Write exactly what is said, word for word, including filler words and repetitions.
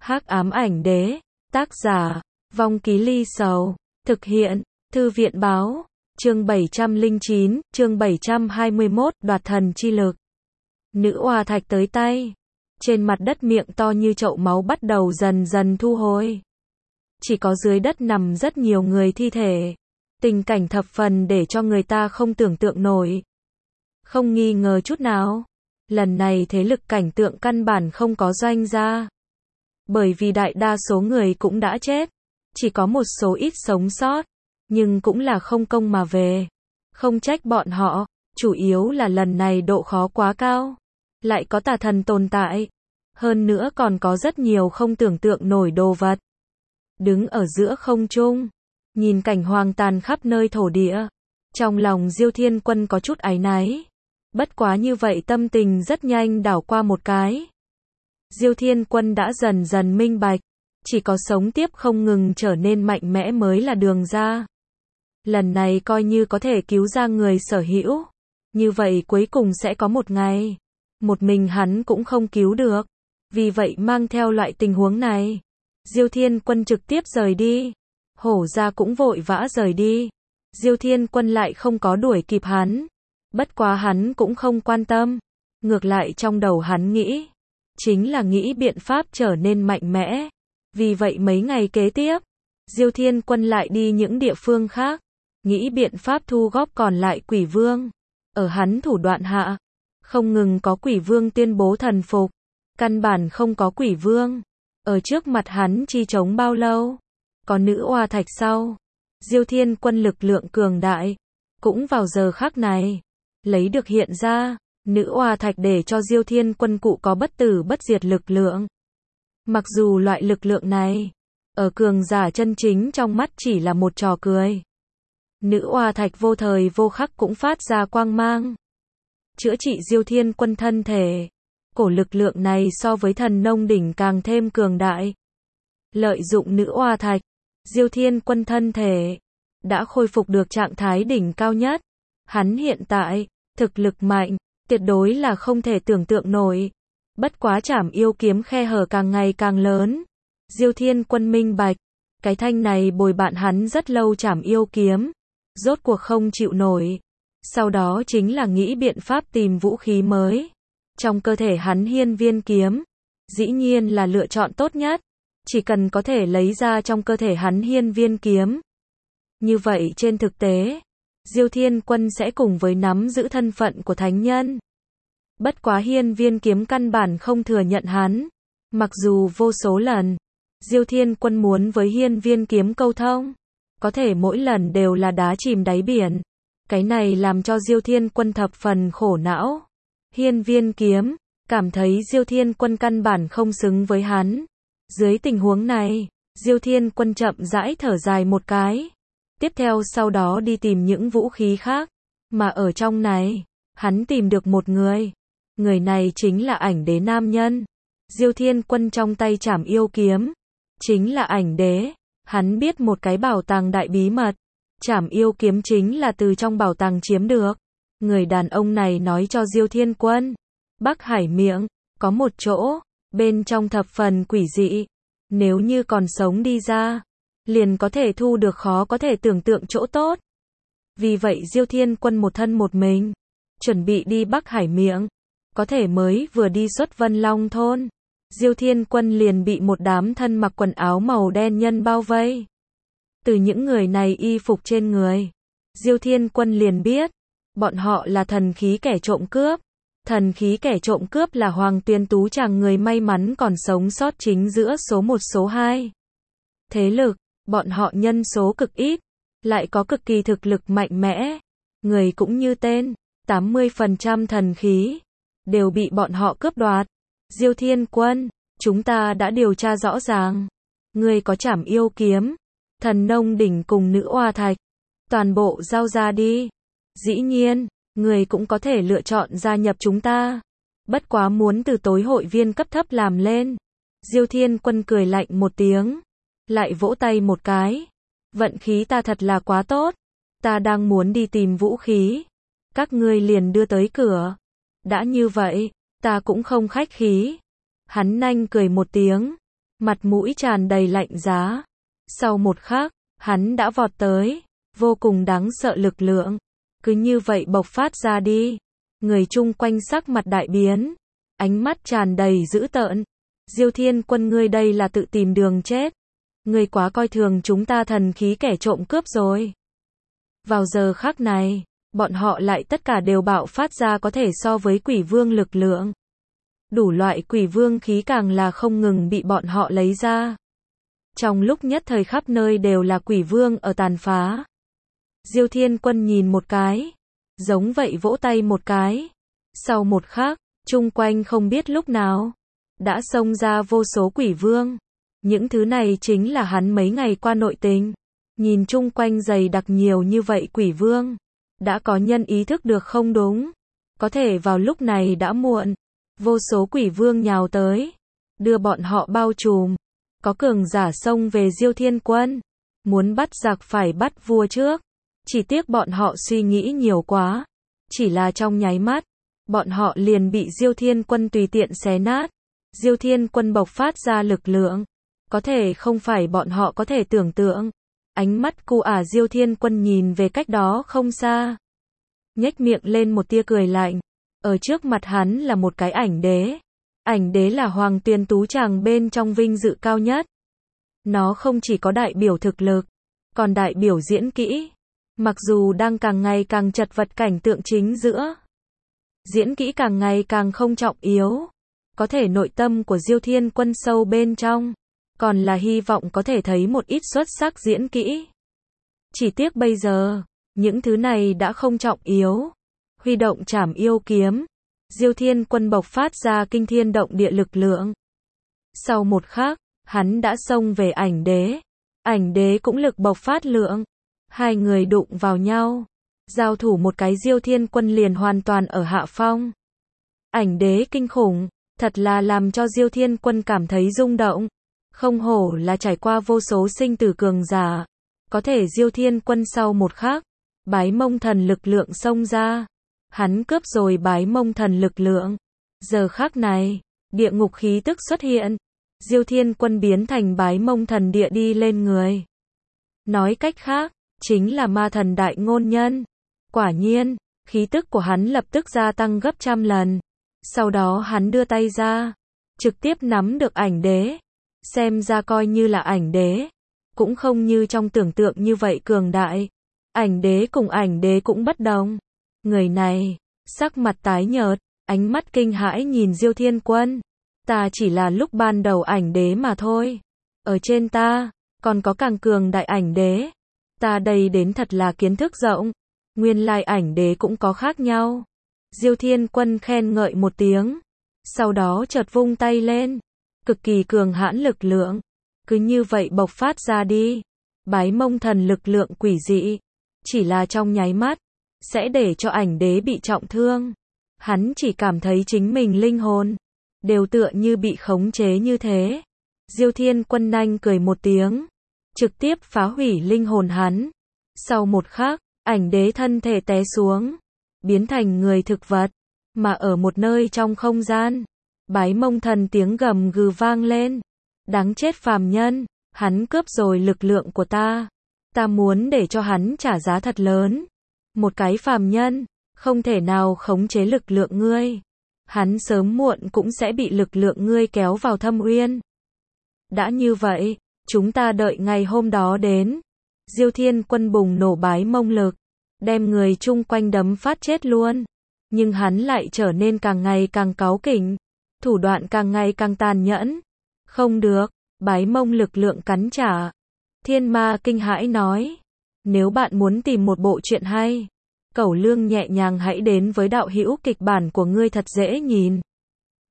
Hắc ám ảnh đế, tác giả, Vong Ký Ly Sầu, thực hiện, Thư viện báo, chương bảy trăm lẻ chín, chương bảy trăm hai mươi mốt, đoạt thần chi lực. Nữ oa thạch tới tay, trên mặt đất miệng to như chậu máu bắt đầu dần dần thu hồi. Chỉ có dưới đất nằm rất nhiều người thi thể, tình cảnh thập phần để cho người ta không tưởng tượng nổi. Không nghi ngờ chút nào, lần này thế lực cảnh tượng căn bản không có doanh ra. Bởi vì đại đa số người cũng đã chết, chỉ có một số ít sống sót, nhưng cũng là không công mà về. Không trách bọn họ, chủ yếu là lần này độ khó quá cao, lại có tà thần tồn tại, hơn nữa còn có rất nhiều không tưởng tượng nổi đồ vật. Đứng ở giữa không trung, nhìn cảnh hoang tàn khắp nơi thổ địa, trong lòng Diêu Thiên Quân có chút áy náy. Bất quá như vậy tâm tình rất nhanh đảo qua một cái. Diêu Thiên Quân đã dần dần minh bạch, chỉ có sống tiếp không ngừng trở nên mạnh mẽ mới là đường ra. Lần này coi như có thể cứu ra người sở hữu, như vậy cuối cùng sẽ có một ngày, một mình hắn cũng không cứu được. Vì vậy mang theo loại tình huống này, Diêu Thiên Quân trực tiếp rời đi. Hổ gia cũng vội vã rời đi. Diêu Thiên Quân lại không có đuổi kịp hắn. Bất quá hắn cũng không quan tâm. Ngược lại trong đầu hắn nghĩ, chính là nghĩ biện pháp trở nên mạnh mẽ. Vì vậy mấy ngày kế tiếp, Diêu Thiên Quân lại đi những địa phương khác, nghĩ biện pháp thu góp còn lại quỷ vương. Ở hắn thủ đoạn hạ, không ngừng có quỷ vương tuyên bố thần phục. Căn bản không có quỷ vương ở trước mặt hắn chi chống bao lâu. Có nữ oa thạch sau, Diêu Thiên Quân lực lượng cường đại, cũng vào giờ khắc này lấy được hiện ra. Nữ oa thạch để cho Diêu Thiên Quân cụ có bất tử bất diệt lực lượng. Mặc dù loại lực lượng này ở cường giả chân chính trong mắt chỉ là một trò cười. Nữ oa thạch vô thời vô khắc cũng phát ra quang mang, chữa trị Diêu Thiên Quân thân thể. Cổ lực lượng này so với thần nông đỉnh càng thêm cường đại. Lợi dụng nữ oa thạch, Diêu Thiên Quân thân thể đã khôi phục được trạng thái đỉnh cao nhất. Hắn hiện tại thực lực mạnh, tuyệt đối là không thể tưởng tượng nổi. Bất quá trảm yêu kiếm khe hở càng ngày càng lớn. Diêu Thiên Quân minh bạch, cái thanh này bồi bạn hắn rất lâu trảm yêu kiếm, rốt cuộc không chịu nổi. Sau đó chính là nghĩ biện pháp tìm vũ khí mới. Trong cơ thể hắn hiên viên kiếm, dĩ nhiên là lựa chọn tốt nhất. Chỉ cần có thể lấy ra trong cơ thể hắn hiên viên kiếm. Như vậy trên thực tế, Diêu Thiên Quân sẽ cùng với nắm giữ thân phận của thánh nhân. Bất quá hiên viên kiếm căn bản không thừa nhận hắn. Mặc dù vô số lần, Diêu Thiên Quân muốn với hiên viên kiếm câu thông, có thể mỗi lần đều là đá chìm đáy biển. Cái này làm cho Diêu Thiên Quân thập phần khổ não. Hiên viên kiếm cảm thấy Diêu Thiên Quân căn bản không xứng với hắn. Dưới tình huống này, Diêu Thiên Quân chậm rãi thở dài một cái. Tiếp theo sau đó đi tìm những vũ khí khác. Mà ở trong này, hắn tìm được một người. Người này chính là ảnh đế nam nhân. Diêu Thiên Quân trong tay trảm yêu kiếm, chính là ảnh đế. Hắn biết một cái bảo tàng đại bí mật. Trảm yêu kiếm chính là từ trong bảo tàng chiếm được. Người đàn ông này nói cho Diêu Thiên Quân, Bắc Hải miệng, có một chỗ, bên trong thập phần quỷ dị. Nếu như còn sống đi ra, liền có thể thu được khó có thể tưởng tượng chỗ tốt. Vì vậy Diêu Thiên Quân một thân một mình, chuẩn bị đi Bắc Hải miệng. Có thể mới vừa đi xuất Vân Long thôn, Diêu Thiên Quân liền bị một đám thân mặc quần áo màu đen nhân bao vây. Từ những người này y phục trên người, Diêu Thiên Quân liền biết, bọn họ là thần khí kẻ trộm cướp. Thần khí kẻ trộm cướp là Hoàng Tuyên Tú chàng người may mắn còn sống sót chính giữa số một số hai. Thế lực, bọn họ nhân số cực ít, lại có cực kỳ thực lực mạnh mẽ. Người cũng như tên, tám mươi phần trăm thần khí đều bị bọn họ cướp đoạt. Diêu Thiên Quân, chúng ta đã điều tra rõ ràng. Người có trảm yêu kiếm, thần nông đỉnh cùng nữ oa thạch, toàn bộ giao ra đi. Dĩ nhiên, người cũng có thể lựa chọn gia nhập chúng ta. Bất quá muốn từ tối hội viên cấp thấp làm lên. Diêu Thiên Quân cười lạnh một tiếng, lại vỗ tay một cái. Vận khí ta thật là quá tốt. Ta đang muốn đi tìm vũ khí, các ngươi liền đưa tới cửa. Đã như vậy, ta cũng không khách khí. Hắn nhanh cười một tiếng, mặt mũi tràn đầy lạnh giá. Sau một khắc, hắn đã vọt tới, vô cùng đáng sợ lực lượng, cứ như vậy bộc phát ra đi. Người chung quanh sắc mặt đại biến, ánh mắt tràn đầy dữ tợn. Diêu Thiên Quân, ngươi đây là tự tìm đường chết. Ngươi quá coi thường chúng ta thần khí kẻ trộm cướp rồi. Vào giờ khắc này, bọn họ lại tất cả đều bạo phát ra có thể so với quỷ vương lực lượng. Đủ loại quỷ vương khí càng là không ngừng bị bọn họ lấy ra. Trong lúc nhất thời khắp nơi đều là quỷ vương ở tàn phá. Diêu Thiên Quân nhìn một cái, giống vậy vỗ tay một cái. Sau một khắc, chung quanh không biết lúc nào, đã xông ra vô số quỷ vương. Những thứ này chính là hắn mấy ngày qua nội tình. Nhìn chung quanh dày đặc nhiều như vậy quỷ vương, đã có nhân ý thức được không đúng. Có thể vào lúc này đã muộn. Vô số quỷ vương nhào tới, đưa bọn họ bao trùm. Có cường giả xông về Diêu Thiên Quân, muốn bắt giặc phải bắt vua trước. Chỉ tiếc bọn họ suy nghĩ nhiều quá. Chỉ là trong nháy mắt, bọn họ liền bị Diêu Thiên Quân tùy tiện xé nát. Diêu Thiên Quân bộc phát ra lực lượng, có thể không phải bọn họ có thể tưởng tượng. Ánh mắt cu ả Diêu Thiên Quân nhìn về cách đó không xa, nhếch miệng lên một tia cười lạnh. Ở trước mặt hắn là một cái ảnh đế. Ảnh đế là Hoàng Tuyền Tú Tràng bên trong vinh dự cao nhất. Nó không chỉ có đại biểu thực lực, còn đại biểu diễn kỹ. Mặc dù đang càng ngày càng chật vật cảnh tượng chính giữa, diễn kỹ càng ngày càng không trọng yếu, có thể nội tâm của Diêu Thiên Quân sâu bên trong, còn là hy vọng có thể thấy một ít xuất sắc diễn kỹ. Chỉ tiếc bây giờ, những thứ này đã không trọng yếu. Huy động trảm yêu kiếm, Diêu Thiên Quân bộc phát ra kinh thiên động địa lực lượng. Sau một khắc, hắn đã xông về ảnh đế. Ảnh đế cũng lực bộc phát lượng. Hai người đụng vào nhau, giao thủ một cái Diêu Thiên Quân liền hoàn toàn ở hạ phong. Ảnh đế kinh khủng, thật là làm cho Diêu Thiên Quân cảm thấy rung động. Không hổ là trải qua vô số sinh tử cường giả. Có thể Diêu Thiên Quân sau một khắc, bái mông thần lực lượng xông ra. Hắn cướp rồi bái mông thần lực lượng. Giờ khắc này, địa ngục khí tức xuất hiện. Diêu Thiên Quân biến thành bái mông thần địa đi lên người. Nói cách khác, chính là ma thần đại ngôn nhân. Quả nhiên, khí tức của hắn lập tức gia tăng gấp trăm lần. Sau đó hắn đưa tay ra, trực tiếp nắm được ảnh đế. Xem ra coi như là ảnh đế, cũng không như trong tưởng tượng như vậy cường đại. Ảnh đế cùng ảnh đế cũng bất đồng. Người này, sắc mặt tái nhợt, ánh mắt kinh hãi nhìn Diêu Thiên Quân. Ta chỉ là lúc ban đầu ảnh đế mà thôi. Ở trên ta, còn có càng cường đại ảnh đế. Ta đây đến thật là kiến thức rộng. Nguyên lai ảnh đế cũng có khác nhau. Diêu Thiên Quân khen ngợi một tiếng. Sau đó chợt vung tay lên. Cực kỳ cường hãn lực lượng. Cứ như vậy bộc phát ra đi. Bái mông thần lực lượng quỷ dị. Chỉ là trong nháy mắt, sẽ để cho ảnh đế bị trọng thương. Hắn chỉ cảm thấy chính mình linh hồn đều tựa như bị khống chế như thế. Diêu Thiên Quân nhanh cười một tiếng, trực tiếp phá hủy linh hồn hắn. Sau một khắc, ảnh đế thân thể té xuống, biến thành người thực vật, mà ở một nơi trong không gian, bái mông thần tiếng gầm gừ vang lên. Đáng chết phàm nhân, hắn cướp rồi lực lượng của ta. Ta muốn để cho hắn trả giá thật lớn. Một cái phàm nhân, không thể nào khống chế lực lượng ngươi. Hắn sớm muộn cũng sẽ bị lực lượng ngươi kéo vào thâm uyên. Đã như vậy, chúng ta đợi ngày hôm đó đến. Diêu Thiên Quân bùng nổ bái mông lực, đem người chung quanh đấm phát chết luôn. Nhưng hắn lại trở nên càng ngày càng cáu kỉnh, thủ đoạn càng ngày càng tàn nhẫn. Không được, bái mông lực lượng cắn trả. Thiên Ma kinh hãi nói, nếu bạn muốn tìm một bộ truyện hay, Cẩu Lương nhẹ nhàng hãy đến với đạo hữu kịch bản của ngươi thật dễ nhìn.